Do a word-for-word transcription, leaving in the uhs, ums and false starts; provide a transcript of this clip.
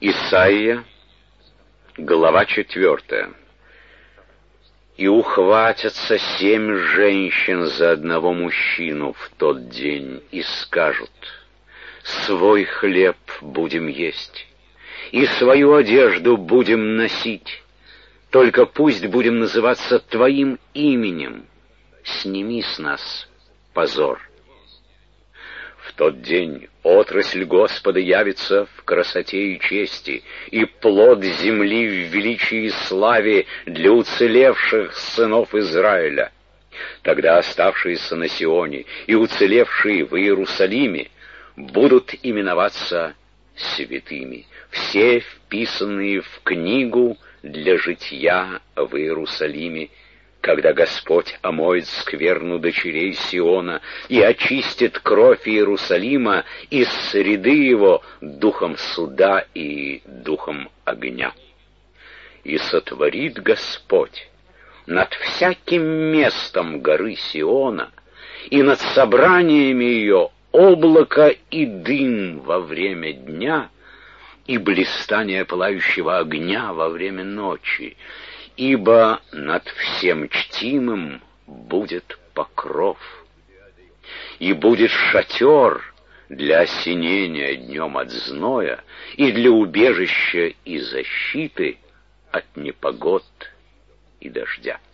Исайя, глава четвертая. «И ухватятся семь женщин за одного мужчину в тот день и скажут: свой хлеб будем есть, и свою одежду будем носить, только пусть будем называться Твоим именем, сними с нас позор». В тот день отрасль Господа явится в красоте и чести, и плод земли в величии и славе для уцелевших сынов Израиля. Тогда оставшиеся на Сионе и уцелевшие в Иерусалиме будут именоваться святыми, все вписанные в книгу для житья в Иерусалиме, когда Господь омоет скверну дочерей Сиона и очистит кровь Иерусалима из среды его духом суда и духом огня. И сотворит Господь над всяким местом горы Сиона и над собраниями ее облако и дым во время дня и блистание пылающего огня во время ночи, ибо над всем чтимым будет покров, и будет шатер для осенения днем от зноя и для убежища и защиты от непогод и дождя.